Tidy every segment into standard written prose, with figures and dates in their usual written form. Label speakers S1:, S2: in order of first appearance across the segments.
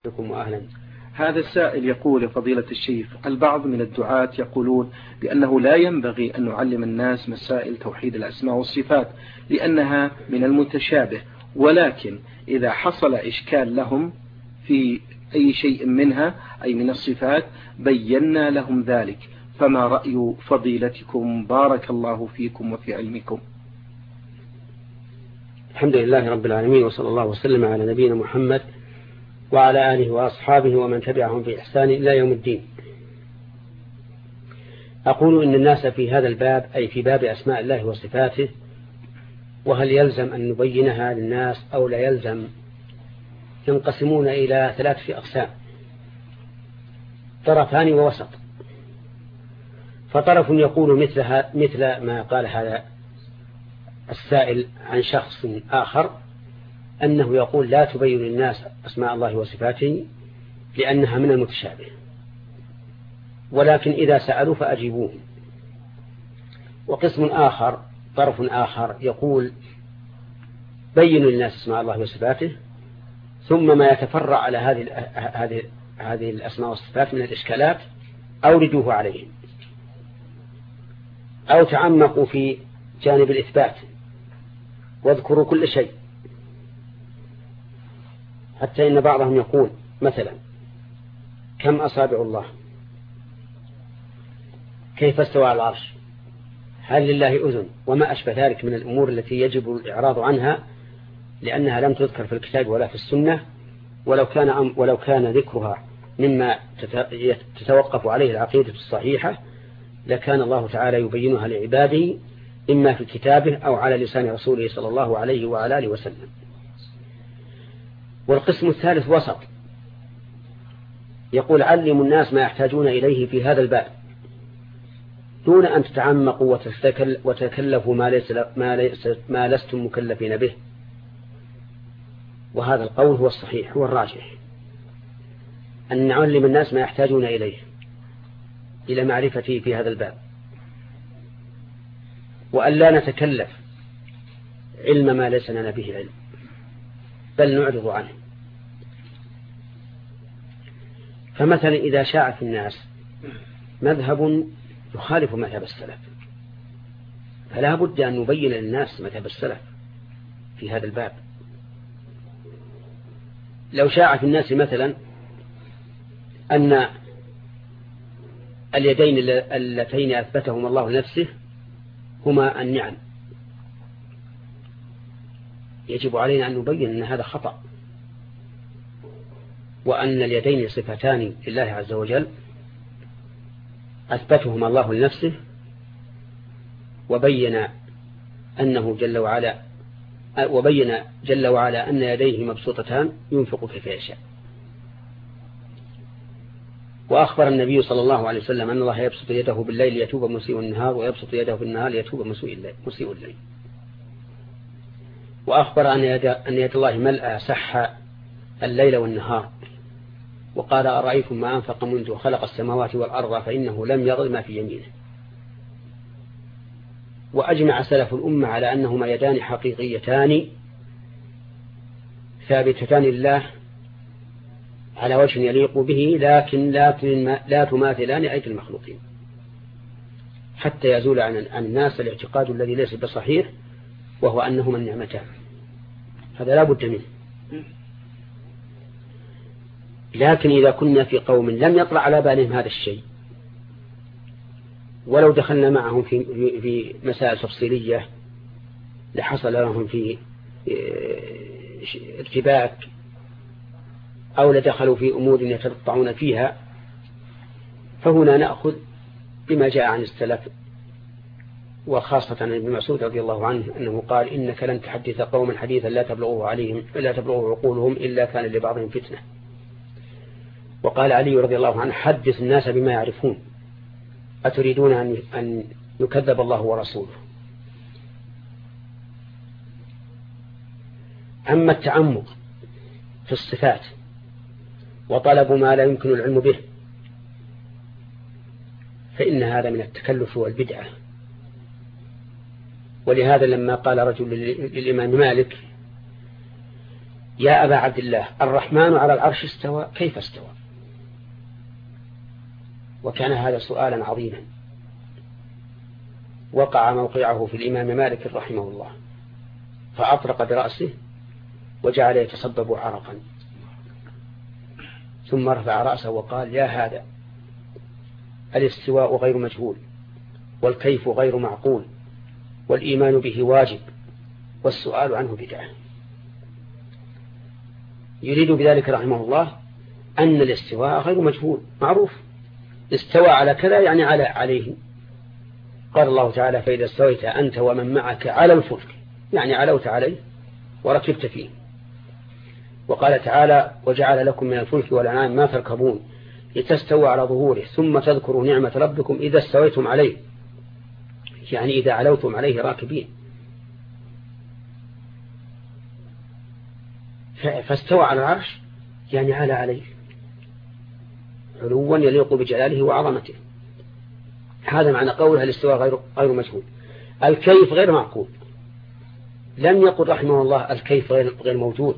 S1: بكم وأهلا.
S2: هذا السائل يقول: فضيلة الشيخ، البعض من الدعاة يقولون بأنه لا ينبغي أن نعلم الناس مسائل توحيد الأسماء والصفات لأنها من المتشابه، ولكن إذا حصل إشكال لهم في أي شيء منها أي من الصفات بينا لهم ذلك، فما رأي فضيلتكم بارك الله فيكم وفي علمكم؟
S1: الحمد لله رب العالمين، وصلى الله وسلم على نبينا محمد وعلى آله وأصحابه ومن تبعهم بإحسان إلى يوم الدين. أقول إن الناس في هذا الباب أي في باب أسماء الله وصفاته، وهل يلزم أن نبينها للناس أو لا يلزم، ينقسمون إلى 3 أقسام: طرفان ووسط. فطرف يقول مثل ما قال هذا السائل عن شخص آخر، أنه يقول لا تبين للناس أسماء الله وصفاته لأنها من المتشابه، ولكن إذا سألوا فأجيبوهم. وقسم آخر، طرف آخر، يقول بينوا للناس أسماء الله وصفاته، ثم ما يتفرع على هذه الأسماء والصفات من الإشكالات أوردوه عليهم، أو تعمقوا في جانب الإثبات واذكروا كل شيء، حتى إن بعضهم يقول مثلا: كم أصابع الله؟ كيف استوى على العرش؟ هل لله أذن؟ وما أشبه ذلك من الأمور التي يجب الإعراض عنها، لأنها لم تذكر في الكتاب ولا في السنة، ولو كان ذكرها مما تتوقف عليه العقيدة الصحيحة لكان الله تعالى يبينها لعباده إما في كتابه أو على لسان رسوله صلى الله عليه وعلى آله وسلم. والقسم الثالث وسط، يقول: علموا الناس ما يحتاجون إليه في هذا الباب دون أن تتعمقوا وتكلفوا ما لستم مكلفين به. وهذا القول هو الصحيح، هو الراجح، أن نعلم الناس ما يحتاجون إليه إلى معرفته في هذا الباب، وأن لا نتكلف علم ما ليس لنا به علم، بل نعرض عنه. فمثلا إذا شاع في الناس مذهب يخالف مذهب السلف، فلا بد أن نبين للناس مذهب السلف في هذا الباب. لو شاع في الناس مثلا أن اليدين اللتين أثبتهما الله لنفسه هما النعم، يجب علينا أن نبين أن هذا خطأ، وأن اليدين صفتان لله عز وجل أثبتهما الله لنفسه، وبين جل وعلا أن يديه مبسوطتان ينفق كيف يشاء. وأخبر النبي صلى الله عليه وسلم أن الله يبسط يده بالليل ليتوب مسيء النهار، ويبسط يده في النهار ليتوب مسيء الليل. وأخبر أن يد الله ملأ سح الليل والنهار، وقال: أرأيتم ما أنفق منذ خلق السماوات والأرض فإنه لم يضل ما في يمينه. وأجمع سلف الأمة على أنهما يدان حقيقيتان ثابتتان لله على وجه يليق به، لكن لا تماثلان أيدي المخلوقين، حتى يزول عن الناس الاعتقاد الذي ليس بصحيح، وهو أنهما النعمتان. هذا لا بد منه. لكن إذا كنا في قوم لم يطلع على بالهم هذا الشيء، ولو دخلنا معهم في مسائل تفصيلية لحصل لهم في ارتباك، أو لدخلوا في أمور يتقطعون فيها، فهنا نأخذ بما جاء عن السلف، وخاصة عن ابن مسعود رضي الله عنه أنه قال: إنك لن تحدث قوما حديثا لا تبلغه عقولهم إلا كان لبعضهم فتنة. وقال علي رضي الله عنه: حدث الناس بما يعرفون، أتريدون أن يكذب الله ورسوله. أما التعمق في الصفات وطلب ما لا يمكن العلم به فإن هذا من التكلف والبدعة. ولهذا لما قال رجل للإمام مالك: يا أبا عبد الله الرحمن على العرش استوى كيف استوى؟ وكان هذا سؤالا عظيما وقع موقعه في الإمام مالك رحمه الله، فأطرق برأسه وجعل يتصبب عرقا، ثم رفع رأسه وقال يا هذا الاستواء غير مجهول، والكيف غير معقول، والإيمان به واجب، والسؤال عنه بدعة. يريد بذلك رحمه الله أن الاستواء غير مجهول معروف، استوى على كذا يعني عليه. قال الله تعالى فإذا استويت أنت ومن معك على الفلك، يعني علوت عليه وركبت فيه. وقال تعالى وجعل لكم من الفلك والأنعام ما تركبون لتستووا على ظهوره ثم تذكروا نعمة ربكم إذا استويتم عليه، يعني إذا علوتم عليه راكبين. فاستوى على العرش يعني على عليه علوا يليق بجلاله وعظمته. هذا معنى قولها الاستواء غير مجهول. الكيف غير معقول، لم يقل رحمه الله الكيف غير موجود،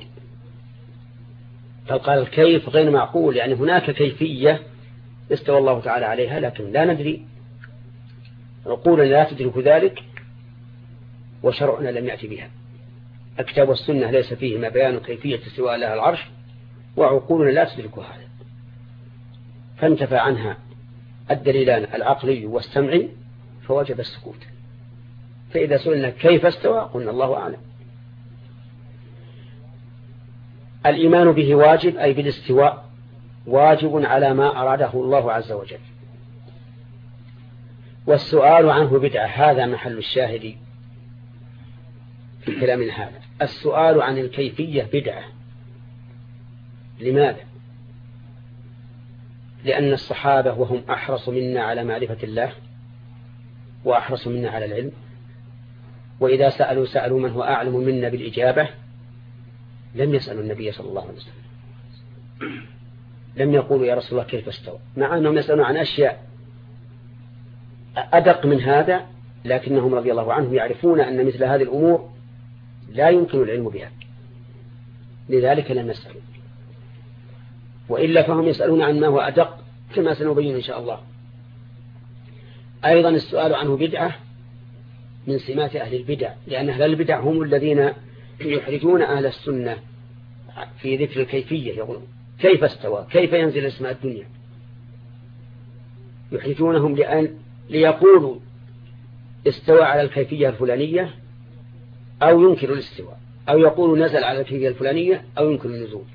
S1: بل قال الكيف غير معقول، يعني هناك كيفية استوى الله تعالى عليها لكن لا ندري، عقولنا لا تدرك ذلك وشرعنا لم يأتي بها. الكتاب والسنة ليس فيهما بيان كيفية استواء الله العرش، وعقولنا لا تدرك هذا، فانتفى عنها الدليلان العقلي والسمعي فوجب السكوت. فإذا سئلنا كيف استوى قلنا الله أعلم. الإيمان به واجب، أي بالاستواء واجب على ما أراده الله عز وجل. والسؤال عنه بدعة، هذا محل الشاهد في كلامنا هذا. السؤال عن الكيفية بدعة. لماذا؟ لأن الصحابة وهم أحرص منا على معرفة الله وأحرص منا على العلم، وإذا سألوا من هو أعلم منا بالإجابة، لم يسألوا النبي صلى الله عليه وسلم، لم يقولوا يا رسول الله كيف استوى، مع أنهم يسألون عن أشياء أدق من هذا، لكنهم رضي الله عنهم يعرفون أن مثل هذه الأمور لا يمكن العلم بها، لذلك لم يسألوا. وإلا فهم يسألون عن ما هو أدق كما سنبين إن شاء الله. أيضا السؤال عنه بدعة من سمات أهل البدع، لأن أهل البدع هم الذين يحرجون أهل السنة في ذكر الكيفية، يقولون كيف استوى، كيف ينزل اسماء الدنيا، يحرجونهم ليقولوا استوى على الكيفية الفلانية أو ينكر الاستواء، أو يقولوا نزل على الكيفية الفلانية أو ينكر النزول.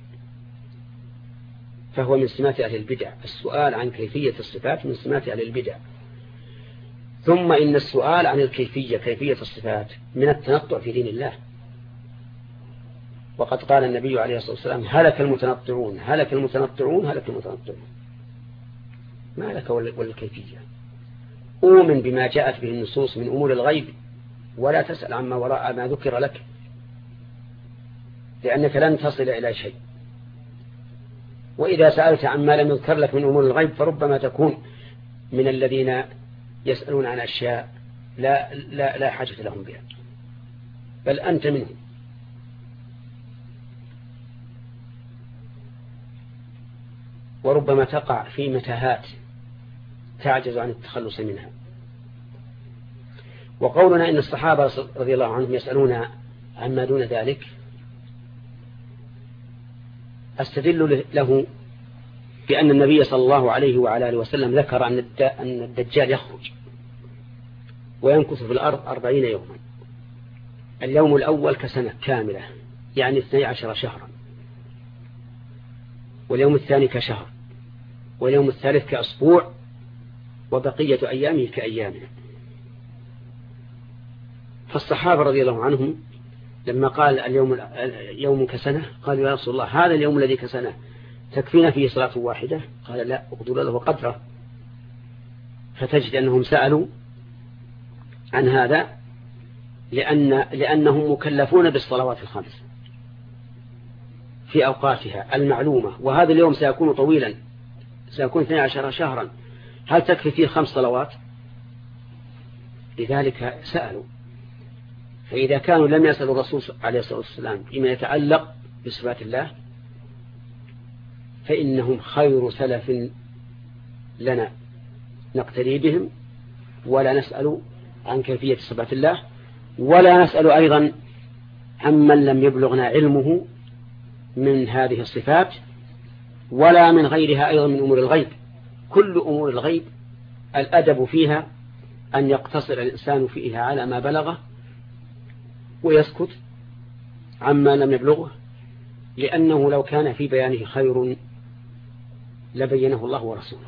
S1: فهو من سمات أهل البدع، السؤال عن كيفية الصفات من سمات أهل البدع. ثم إن السؤال عن الكيفية، كيفية الصفات، من التنطع في دين الله. وقد قال النبي عليه الصلاة والسلام هلك المتنطعون هلك المتنطعون هلك المتنطعون. ما لك والكيفية؟ أؤمن بما جاءت به النصوص من أمور الغيب ولا تسأل عما وراء ما ذكر لك، لأنك لن تصل إلى شيء. وإذا سألت عما لم يذكر لك من أمور الغيب فربما تكون من الذين يسألون عن أشياء لا حاجة لهم بها، بل أنت منهم. وربما تقع في متاهات تعجز عن التخلص منها. وقولنا إن الصحابة رضي الله عنهم يسألون عما دون ذلك أستدل له بأن النبي صلى الله عليه وعلى آله وسلم ذكر أن الدجال يخرج ويمكث في الأرض 40 يوما، اليوم الأول كسنة كاملة يعني 12 شهرا، واليوم الثاني كشهر، واليوم الثالث كأسبوع، وبقية أيامه كأيامنا. فالصحابة رضي الله عنهم لما قال اليوم يوم كسنة قالوا يا رسول الله هذا اليوم الذي كسنة تكفينا فيه صلاة واحدة؟ قال لا، اقدر له قدره. فتجد أنهم سألوا عن هذا لأنهم مكلفون بالصلوات الخمس في أوقاتها المعلومة، وهذا اليوم سيكون طويلا، سيكون 12 شهرا، هل تكفي فيه 5 صلوات؟ لذلك سألوا. فإذا كانوا لم يسألوا الرسول عليه الصلاة والسلام بما يتعلق بصفات الله فإنهم خير سلف لنا نقتدي بهم، ولا نسأل عن كيفية صفات الله، ولا نسأل أيضا عمن لم يبلغنا علمه من هذه الصفات، ولا من غيرها أيضا من أمور الغيب. كل أمور الغيب الأدب فيها أن يقتصر الإنسان فيها على ما بلغه ويسكت عما لم يبلغه، لأنه لو كان في بيانه خير لبينه الله ورسوله.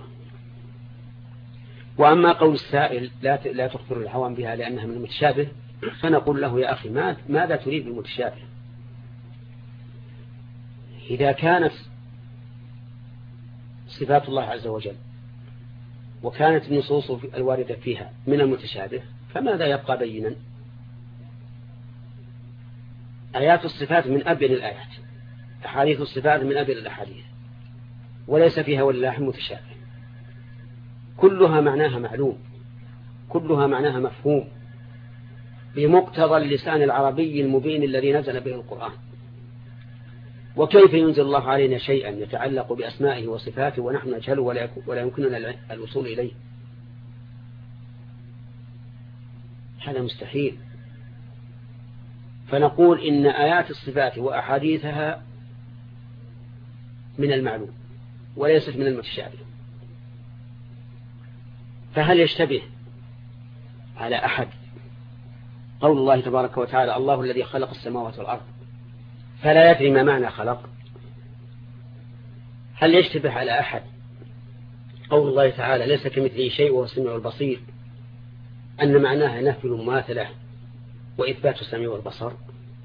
S1: وأما قول السائل لا تخطر العوام بها لأنها من المتشابه، فنقول له يا أخي ماذا تريد بالمتشابه؟ إذا كانت صفات الله عز وجل وكانت النصوص الواردة فيها من المتشابه فماذا يبقى بينا؟ آيات الصفات من أبين الآيات، أحاديث الصفات من أبين الأحاديث، وليس فيها ولله متشابه، كلها معناها معلوم، كلها معناها مفهوم بمقتضى اللسان العربي المبين الذي نزل به القرآن. وكيف ينزل الله علينا شيئا يتعلق بأسمائه وصفاته ونحن نجهله ولا يمكننا الوصول إليه؟ هذا مستحيل. فنقول إن آيات الصفات وأحاديثها من المعلوم وليست من المتشابه. فهل يشتبه على أحد قول الله تبارك وتعالى الله الذي خلق السماوات والأرض فلا يدري ما معنى خلق؟ هل يشتبه على أحد قول الله تعالى ليس كمثله شيء وهو السميع البصير أن معناها نفي المماثلة وإثبات السميع والبصر؟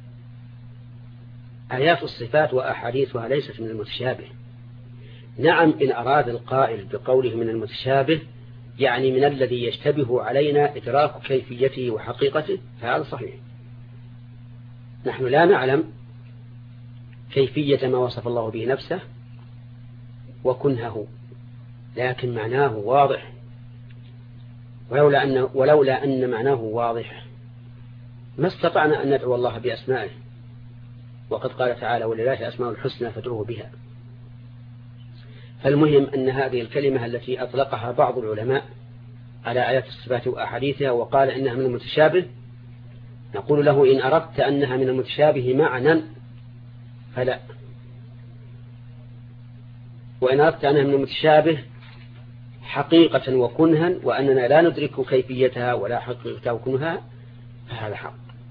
S1: آيات الصفات وأحاديثها ليست من المتشابه. نعم، إن أراد القائل بقوله من المتشابه يعني من الذي يشتبه علينا إدراك كيفيته وحقيقته، فهذا صحيح. نحن لا نعلم كيفية ما وصف الله به نفسه وكنهه، لكن معناه واضح، ولولا أن معناه واضح ما استطعنا أن ندعو الله بأسمائه، وقد قال تعالى ولله أسماء الحسنى فادعوه بها. فالمهم أن هذه الكلمة التي أطلقها بعض العلماء على آيات الصفات وأحاديثها وقال إنها من المتشابه، نقول له إن أردت أنها من المتشابه معنى فلا، وإن أردت أنها من المتشابه حقيقة وكنها وأننا لا ندرك كيفيتها ولا حقيقتها وكنها فهذا حق.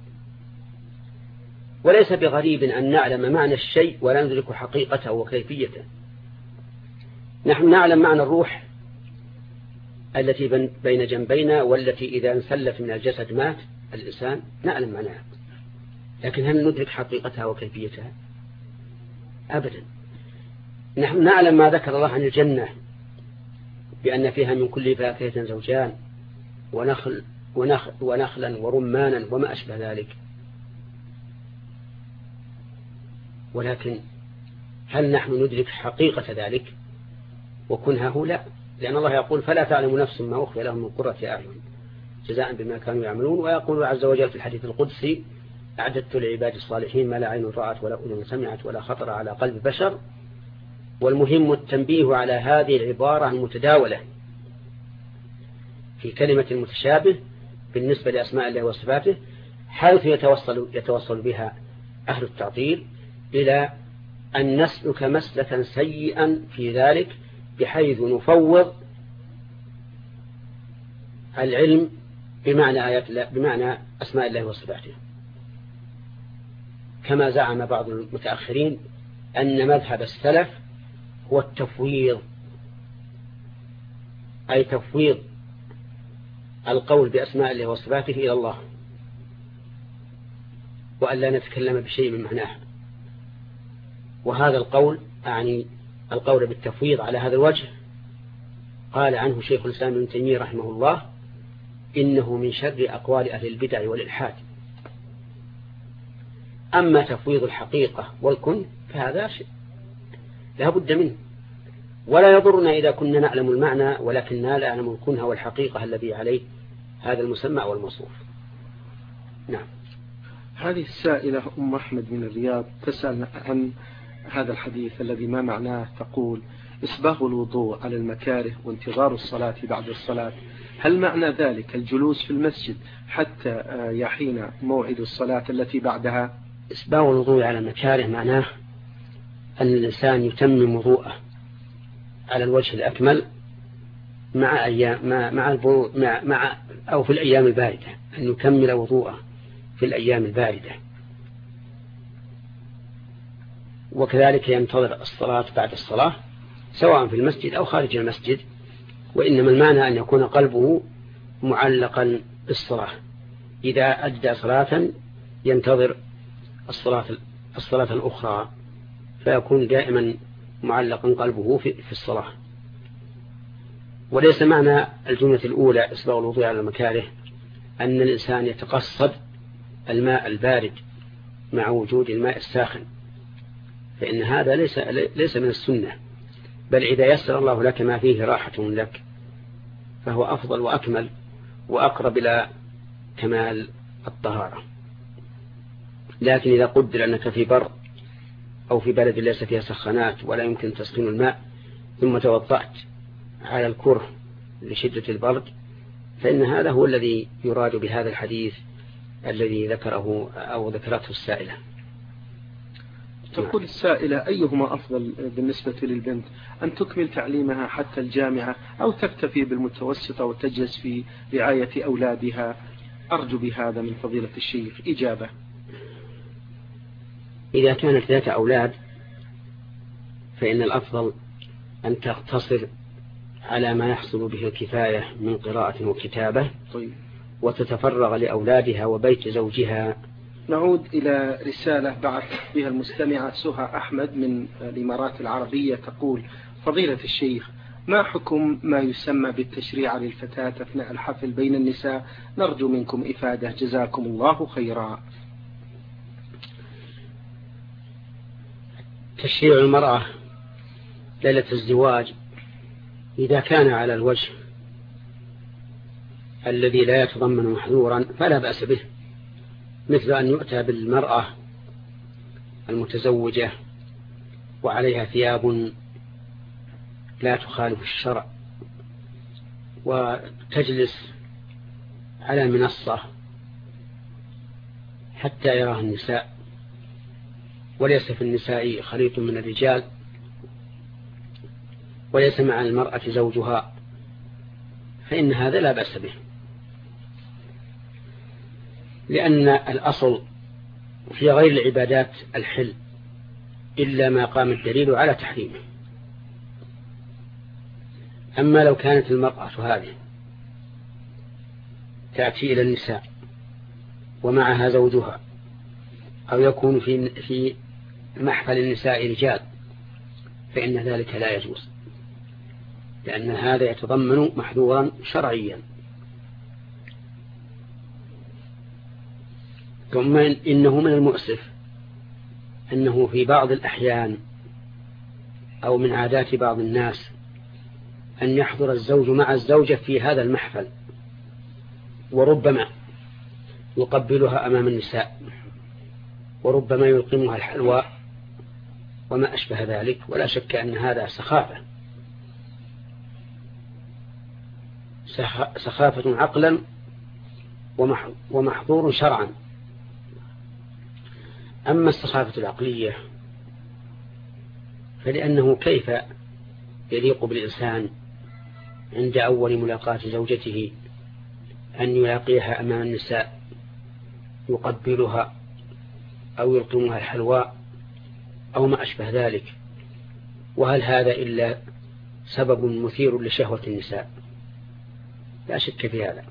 S1: وليس بغريب أن نعلم معنى الشيء ولا ندرك حقيقته وكيفيته. نحن نعلم معنى الروح التي بين جنبينا والتي إذا انسلت من الجسد مات الإنسان، نعلم معناها، لكن هل ندرك حقيقتها وكيفيتها؟ أبدا. نحن نعلم ما ذكر الله عن الجنة بأن فيها من كل فاكهة زوجان ونخلا ورمانا وما أشبه ذلك، ولكن هل نحن ندرك حقيقة ذلك وكنهه؟ لا، لأن الله يقول فلا تعلم نفس ما أخفي لهم من قرة أعين جزاء بما كانوا يعملون. ويقول عز وجل في الحديث القدسي أعددت لعباد الصالحين ما لا عين رأت ولا أذن سمعت ولا خطر على قلب بشر. والمهم التنبيه على هذه العبارة المتداولة في كلمة المتشابه بالنسبة لأسماء الله وصفاته، حيث يتوصل بها أهل التعطيل إلى أن نسلك مسلكا سيئا في ذلك، بحيث نفوض العلم بمعنى أسماء الله وصفاته، كما زعم بعض المتأخرين أن مذهب السلف هو التفويض، أي تفويض القول بأسماء الله وصفاته إلى الله، وأن لا نتكلم بشيء من معناه. وهذا القول أعني القول بالتفويض على هذا الوجه قال عنه شيخ الإسلام ابن تيمية رحمه الله إنه من شر أقوال أهل البدع والإلحاد. أما تفويض الحقيقة والكن فهذا شيء لا بد منه، ولا يضرنا إذا كنا نعلم المعنى ولكننا لا نعلم الكنها والحقيقة الذي عليه هذا المسمى والموصوف. نعم.
S2: هذه السائلة أم أحمد من الرياض تسأل عن هذا الحديث الذي ما معناه، تقول: إسباغ الوضوء على المكاره وانتظار الصلاة بعد الصلاة، هل معنى ذلك الجلوس في المسجد حتى يحين موعد الصلاة التي بعدها؟
S1: إسباغ الوضوء على المكاره معناه أن الإنسان يتمم وضوءه على الوجه الأكمل مع أو في الأيام الباردة، أن يكمل وضوءه في الأيام الباردة، وكذلك ينتظر الصلاة بعد الصلاة سواء في المسجد أو خارج المسجد، وإنما المعنى أن يكون قلبه معلقا بالصلاة، إذا أدى صلاة ينتظر الصلاة الأخرى، فيكون دائما معلقا قلبه في الصلاة. وليس معنى الجملة الأولى إسباغ الوضوء على المكاره أن الإنسان يتقصد الماء البارد مع وجود الماء الساخن، فإن هذا ليس من السنة، بل إذا يسر الله لك ما فيه راحة لك فهو أفضل وأكمل وأقرب إلى كمال الطهارة. لكن إذا قدر أنك في بر أو في بلد ليس فيها سخانات ولا يمكن تسخين الماء ثم توضأت على الكره لشدة البرد، فإن هذا هو الذي يراد بهذا الحديث الذي ذكره أو ذكرته السائلة.
S2: تقول السائلة: أيهما أفضل بالنسبة للبنت، أن تكمل تعليمها حتى الجامعة أو تكتفي بالمتوسطة وتجلس في رعاية أولادها؟ أرجو بهذا من فضيلة الشيخ إجابة.
S1: إذا كانت ذات أولاد فإن الأفضل أن تقتصر على ما يحصل به الكفاية من قراءة وكتابة، وتتفرغ لأولادها وبيت زوجها.
S2: نعود إلى رسالة بعث بها المستمعة سهى أحمد من الإمارات العربية، تقول: فضيلة الشيخ، ما حكم ما يسمى بالتشريع للفتاة أثناء الحفل بين النساء؟ نرجو منكم إفادة، جزاكم الله خيرا.
S1: تشريع المرأة ليلة الزواج إذا كان على الوجه الذي لا يتضمن محذورا فلا بأس به، مثل أن يؤتى بالمرأة المتزوجة وعليها ثياب لا تخالف الشرع وتجلس على منصة حتى يراها النساء، وليس في النساء خليط من الرجال، وليس مع المرأة زوجها، فإن هذا لا بأس به، لأن الأصل في غير العبادات الحل إلا ما قام الدليل على تحريمه. أما لو كانت المرأة هذه تأتي إلى النساء ومعها زوجها، أو يكون في محفل النساء رجال، فإن ذلك لا يجوز، لأن هذا يتضمن محذورا شرعيا. ثم إنه من المؤسف أنه في بعض الأحيان أو من عادات بعض الناس أن يحضر الزوج مع الزوجة في هذا المحفل، وربما يقبلها أمام النساء، وربما يلقمها الحلوى وما أشبه ذلك، ولا شك أن هذا سخافة عقلا ومحظور شرعا. أما السخافة العقلية فلأنه كيف يليق بالإنسان عند أول ملاقاة زوجته أن يلاقيها أمام النساء يقبلها أو يلقمها الحلوى أو ما أشبه ذلك، وهل هذا إلا سبب مثير لشهوة النساء؟ لا شك في هذا.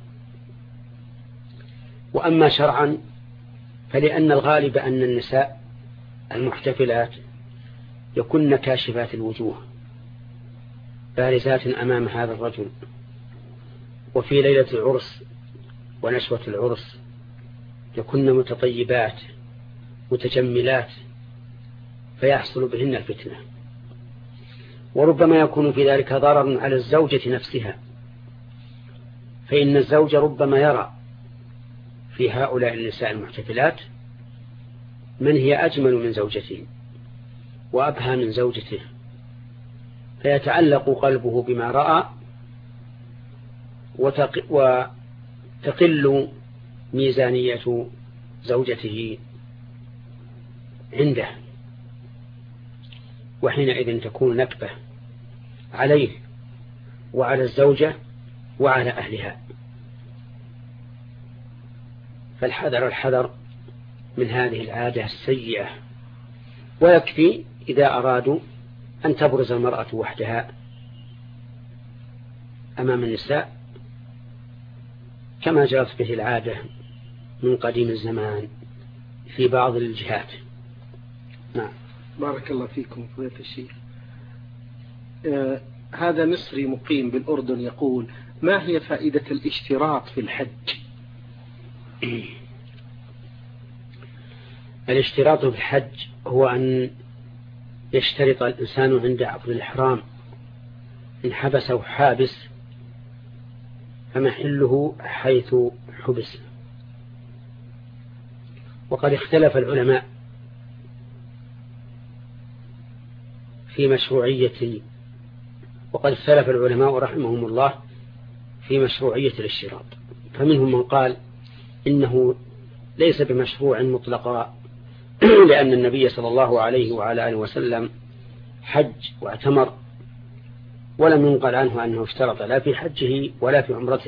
S1: وأما شرعا فلأن الغالب أن النساء المحتفلات يكن كاشفات الوجوه بارزات أمام هذا الرجل، وفي ليلة العرس ونشوة العرس يكن متطيبات متجملات فيحصل بهن الفتنة، وربما يكون في ذلك ضرر على الزوجة نفسها، فإن الزوج ربما يرى في هؤلاء النساء المحتفلات من هي أجمل من زوجته وأبهى من زوجته، فيتعلق قلبه بما رأى وتقل ميزانية زوجته عنده، وحينئذ تكون نكبة عليه وعلى الزوجة وعلى أهلها. فالحذر الحذر من هذه العادة السيئة. ويكفي إذا أرادوا أن تبرز المرأة وحدها أمام النساء كما جرت به العادة من قديم الزمان في بعض الجهات. نعم.
S2: بارك الله فيكم فضيلة الشيخ. هذا مصري مقيم بالأردن يقول: ما هي فائدة الاشتراط في الحج؟
S1: الاشتراط في الحج هو أن يشترط الإنسان عند عقد الإحرام إن حبسه حابس فمحله حيث حبس. وقد اختلف العلماء في مشروعية رحمهم الله في مشروعية الاشتراط. فمنهم من قال إنه ليس بمشروع مطلقا، لأن النبي صلى الله عليه وعلى آله وسلم حج واعتمر ولم ينقل عنه أنه اشترط لا في حجه ولا في عمرته.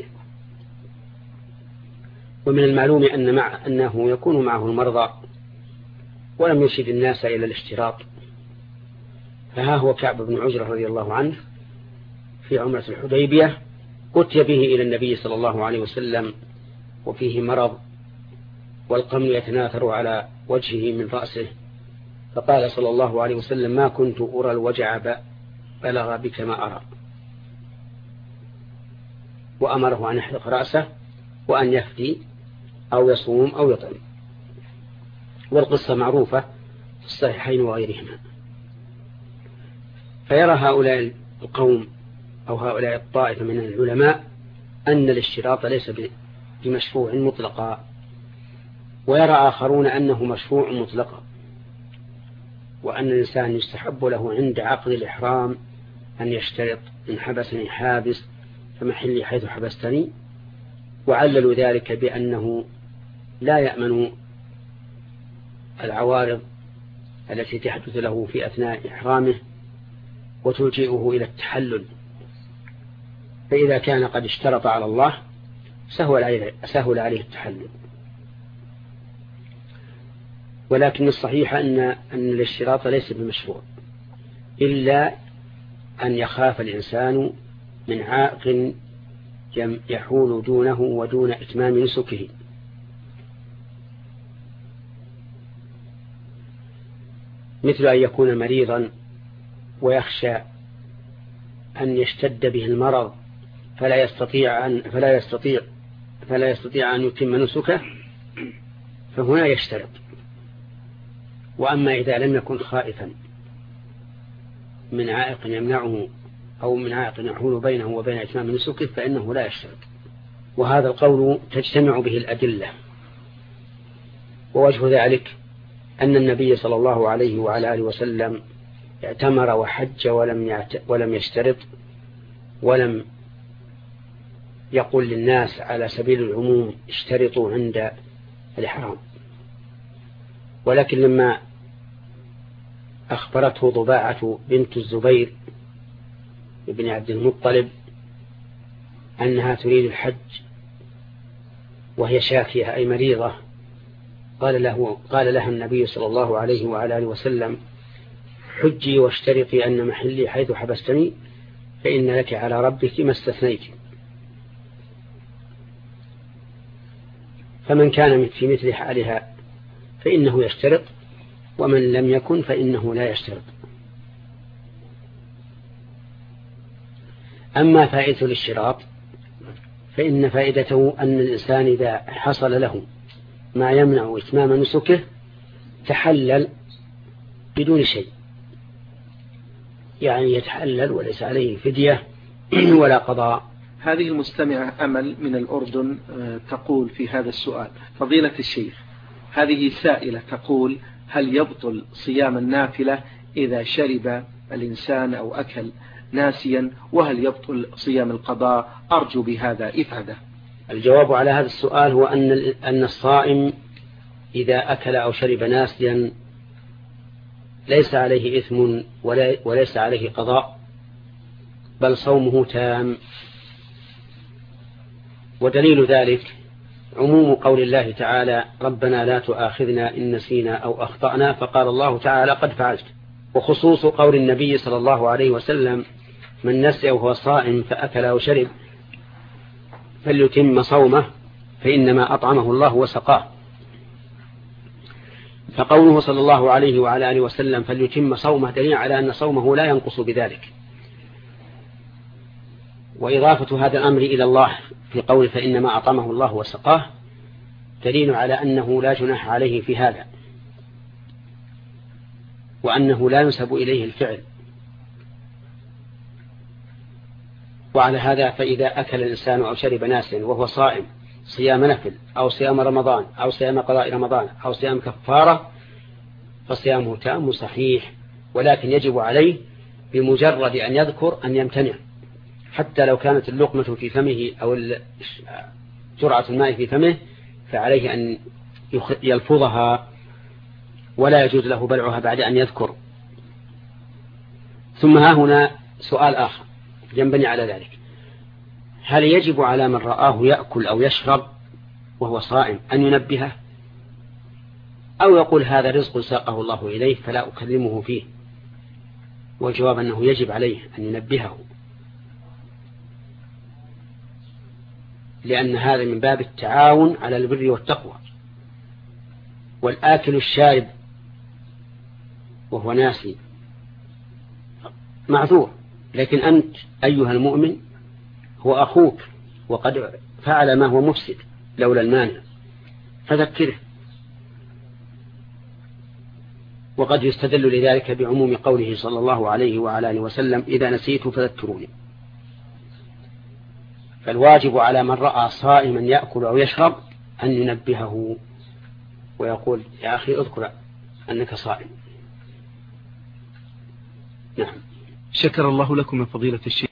S1: ومن المعلوم أنه يكون معه المرضى ولم يرشد الناس إلى الاشتراط. فها هو كعب بن عجرة رضي الله عنه في عمرة الحديبية أتي به إلى النبي صلى الله عليه وسلم وفيه مرض والقمل يتناثر على وجهه من رأسه، فقال صلى الله عليه وسلم: ما كنت أرى الوجع بلغ بك ما أرى، وأمره أن يحلق رأسه وأن يفدي أو يصوم أو يطعم. والقصة معروفة في الصحيحين وغيرهما. فيرى هؤلاء القوم أو هؤلاء الطائفة من العلماء أن الاشتراط ليس بمشروع مطلقا، ويرى آخرون أنه مشروع مطلقا، وأن الإنسان يستحب له عند عقد الإحرام أن يشترط: إن حبسني حابس فمحلي حيث حبستني. وعللوا ذلك بأنه لا يأمن العوارض التي تحدث له في أثناء إحرامه وتلجئه إلى التحلل، فإذا كان قد اشترط على الله سهل عليه التحلل. ولكن الصحيح أن الاشتراط ليس بمشروع، إلا أن يخاف الإنسان من عائق يحول دونه ودون إتمام نسكه. مثل أن يكون مريضا ويخشى أن يشتد به المرض فلا يستطيع أن يتم نسكه، فهنا يشترط. وأما إذا لم يكن خائفا من عائق يمنعه أو من عائق يحول بينه وبين إتمام نسكه فإنه لا يشترط. وهذا القول تجتمع به الأدلة. ووجه ذلك أن النبي صلى الله عليه وعلى آله وسلم اعتمر وحج ولم يشترط، ولم يقول للناس على سبيل العموم اشترطوا عند الإحرام. ولكن لما أخبرته ضباعة بنت الزبير ابن عبد المطلب أنها تريد الحج وهي شاكية أي مريضة، قال لها النبي صلى الله عليه وعلى آله وسلم: حجي واشترطي أن محلي حيث حبستني فإن لك على ربك ما استثنيت. فمن كان في مثل حالها فإنه يشترط، ومن لم يكن فإنه لا يشترط. أما فائدة الاشتراط فإن فائدته أن الإنسان إذا حصل له ما يمنع إتمام نسكه تحلل بدون شيء، يعني يتحلل وليس عليه فدية ولا قضاء.
S2: هذه المستمعة أمل من الأردن تقول في هذا السؤال: فضيلة الشيخ، هذه سائلة تقول: هل يبطل صيام النافلة إذا شرب الإنسان أو أكل ناسيا، وهل يبطل صيام القضاء؟ أرجو بهذا إفادة.
S1: الجواب على هذا السؤال هو أن الصائم إذا أكل أو شرب ناسيا ليس عليه إثم وليس عليه قضاء، بل صومه تام. ودليل ذلك عموم قول الله تعالى: ربنا لا تؤاخذنا إن نسينا أو أخطأنا، فقال الله تعالى: قد فعلت. وخصوص قول النبي صلى الله عليه وسلم: من نسي وهو صائم فأكل أو شرب فليتم صومه فإنما أطعمه الله وسقاه. فقوله صلى الله عليه وعلى آله وسلم فليتم صومه دليل على أن صومه لا ينقص بذلك. وإضافة هذا الأمر إلى الله في قول فإنما أطعمه الله وسقاه دليل على أنه لا جناح عليه في هذا، وأنه لا ينسب إليه الفعل. وعلى هذا فإذا أكل الإنسان أو شرب ناسيا وهو صائم صيام نفل أو صيام رمضان أو صيام قضاء رمضان أو صيام كفارة فصيامه تام صحيح، ولكن يجب عليه بمجرد أن يذكر أن يمتنع، حتى لو كانت اللقمة في فمه أو جرعة الماء في فمه فعليه أن يلفظها ولا يجوز له بلعها بعد أن يذكر. ثم ها هنا سؤال آخر ينبني على ذلك: هل يجب على من رآه يأكل أو يشرب وهو صائم أن ينبهه، أو يقول هذا رزق ساقه الله إليه فلا أكلمه فيه؟ والجواب أنه يجب عليه أن ينبهه، لأن هذا من باب التعاون على البر والتقوى. والآكل الشارب وهو ناسي معذور، لكن أنت أيها المؤمن هو أخوك وقد فعل ما هو مفسد لولا المانع فذكره. وقد يستدل لذلك بعموم قوله صلى الله عليه وعلى آله وسلم: إذا نسيت فذكروني. فالواجب على من رأى صائما يأكل أو يشرب أن ينبهه ويقول: يا أخي اذكر أنك صائم. نعم.
S2: شكر الله لكم من فضيلة الشيخ.